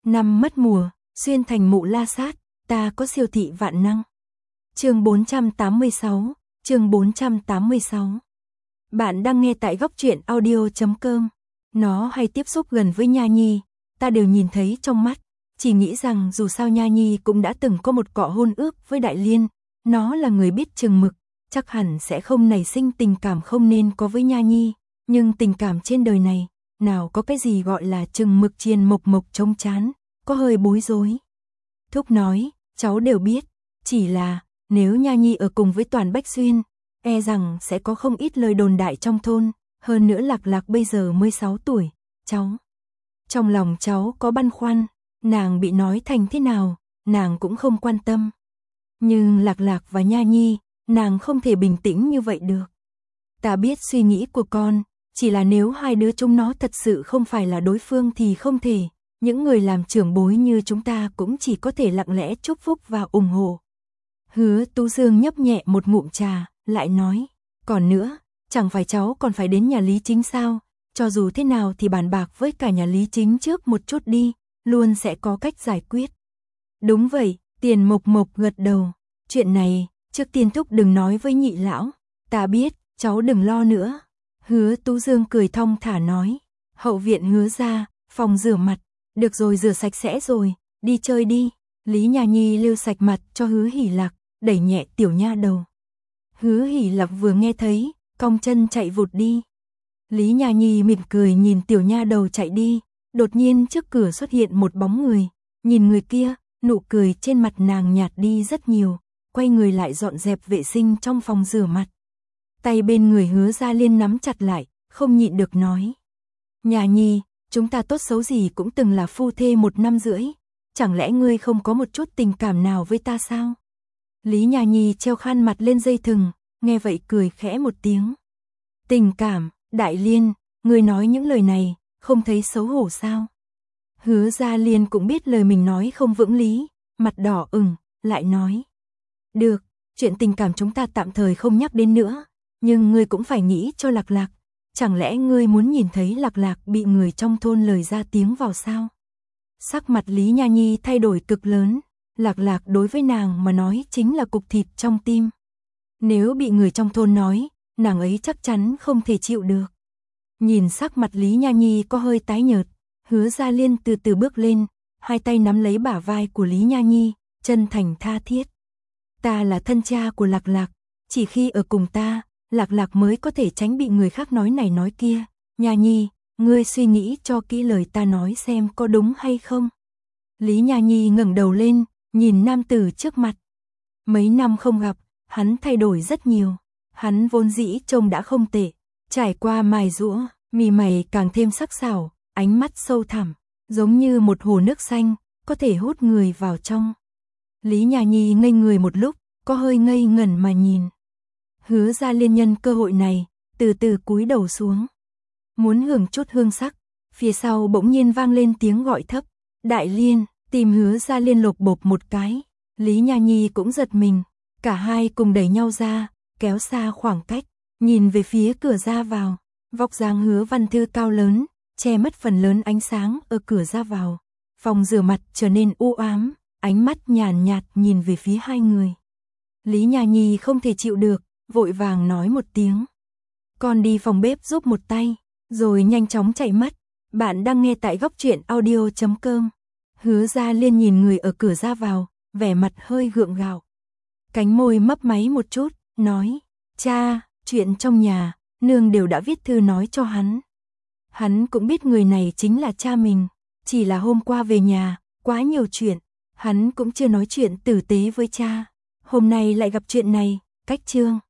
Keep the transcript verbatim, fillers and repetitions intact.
Năm mất mùa, xuyên thành mụ la sát, ta có siêu thị vạn năng. Chương bốn trăm tám mươi sáu, chương bốn trăm tám mươi sáu. Bạn đang nghe tại góc truyện audio chấm com. Nó hay tiếp xúc gần với Nha Nhi, ta đều nhìn thấy trong mắt, chỉ nghĩ rằng dù sao Nha Nhi cũng đã từng có một cọ hôn ước với Đại Liên, nó là người biết chừng mực, chắc hẳn sẽ không nảy sinh tình cảm không nên có với Nha Nhi, nhưng tình cảm trên đời này, nào có cái gì gọi là chừng mực chiền mộc mộc trông chán, có hơi bối rối. Thúc nói, cháu đều biết, chỉ là, nếu Nha Nhi ở cùng với Toàn Bách Xuyên, e rằng sẽ có không ít lời đồn đại trong thôn, hơn nữa Lạc Lạc bây giờ mới sáu tuổi, cháu. Trong lòng cháu có băn khoăn, nàng bị nói thành thế nào, nàng cũng không quan tâm. Nhưng Lạc Lạc và Nha Nhi, nàng không thể bình tĩnh như vậy được. Ta biết suy nghĩ của con, chỉ là nếu hai đứa chúng nó thật sự không phải là đối phương thì không thể, những người làm trưởng bối như chúng ta cũng chỉ có thể lặng lẽ chúc phúc và ủng hộ. Hứa Tú Dương nhấp nhẹ một ngụm trà, lại nói, còn nữa, chẳng phải cháu còn phải đến nhà Lý Chính sao, cho dù thế nào thì bàn bạc với cả nhà Lý Chính trước một chút đi, luôn sẽ có cách giải quyết. Đúng vậy, Tiền Mộc Mộc gật đầu, chuyện này, trước tiên thúc đừng nói với nhị lão, ta biết, cháu đừng lo nữa. Hứa Tú Dương cười thong thả nói, hậu viện Hứa ra, phòng rửa mặt, được rồi rửa sạch sẽ rồi, đi chơi đi. Lý Nha Nhi lưu sạch mặt cho Hứa Hỉ Lạc, đẩy nhẹ tiểu nha đầu. Hứa Hỉ Lạc vừa nghe thấy, cong chân chạy vụt đi. Lý Nha Nhi mỉm cười nhìn tiểu nha đầu chạy đi, đột nhiên trước cửa xuất hiện một bóng người, nhìn người kia, nụ cười trên mặt nàng nhạt đi rất nhiều, quay người lại dọn dẹp vệ sinh trong phòng rửa mặt. Tay bên người Hứa Gia Liên nắm chặt lại, không nhịn được nói. Nha Nhi, chúng ta tốt xấu gì cũng từng là phu thê một năm rưỡi, chẳng lẽ ngươi không có một chút tình cảm nào với ta sao? Lý Nha Nhi treo khăn mặt lên dây thừng, nghe vậy cười khẽ một tiếng. Tình cảm, Đại Liên, ngươi nói những lời này, không thấy xấu hổ sao? Hứa Gia Liên cũng biết lời mình nói không vững lý, mặt đỏ ửng, lại nói. Được, chuyện tình cảm chúng ta tạm thời không nhắc đến nữa, nhưng ngươi cũng phải nghĩ cho Lạc Lạc, chẳng lẽ ngươi muốn nhìn thấy Lạc Lạc bị người trong thôn lời ra tiếng vào sao? Sắc mặt Lý Nha Nhi thay đổi cực lớn, Lạc Lạc đối với nàng mà nói chính là cục thịt trong tim. Nếu bị người trong thôn nói, nàng ấy chắc chắn không thể chịu được. Nhìn sắc mặt Lý Nha Nhi có hơi tái nhợt, Hứa Gia Liên từ từ bước lên, hai tay nắm lấy bả vai của Lý Nha Nhi, chân thành tha thiết. Ta là thân cha của Lạc Lạc, chỉ khi ở cùng ta, Lạc Lạc mới có thể tránh bị người khác nói này nói kia. Nha Nhi, ngươi suy nghĩ cho kỹ lời ta nói xem có đúng hay không. Lý Nha Nhi ngẩng đầu lên, nhìn nam tử trước mặt. Mấy năm không gặp, hắn thay đổi rất nhiều. Hắn vốn dĩ trông đã không tệ, trải qua mài giũa, mì mày càng thêm sắc sảo, ánh mắt sâu thẳm, giống như một hồ nước xanh, có thể hút người vào trong. Lý Nha Nhi ngây người một lúc, có hơi ngây ngẩn mà nhìn. Hứa Gia Liên nhân cơ hội này, từ từ cúi đầu xuống. Muốn hưởng chút hương sắc, phía sau bỗng nhiên vang lên tiếng gọi thấp. Đại Liên, tìm Hứa Gia Liên lột bột một cái. Lý Nha Nhi cũng giật mình, cả hai cùng đẩy nhau ra, kéo xa khoảng cách, nhìn về phía cửa ra vào. Vóc dáng Hứa Văn Thư cao lớn, che mất phần lớn ánh sáng ở cửa ra vào. Phòng rửa mặt trở nên u ám, ánh mắt nhàn nhạt nhìn về phía hai người. Lý Nha Nhi không thể chịu được, vội vàng nói một tiếng. Con đi phòng bếp giúp một tay, rồi nhanh chóng chạy mất. Bạn đang nghe tại góc truyện audio chấm com. Hứa Gia Liên nhìn người ở cửa ra vào, vẻ mặt hơi gượng gạo. Cánh môi mấp máy một chút, nói. Cha, chuyện trong nhà, nương đều đã viết thư nói cho hắn. Hắn cũng biết người này chính là cha mình, chỉ là hôm qua về nhà, quá nhiều chuyện, hắn cũng chưa nói chuyện tử tế với cha. Hôm nay lại gặp chuyện này, cách chương.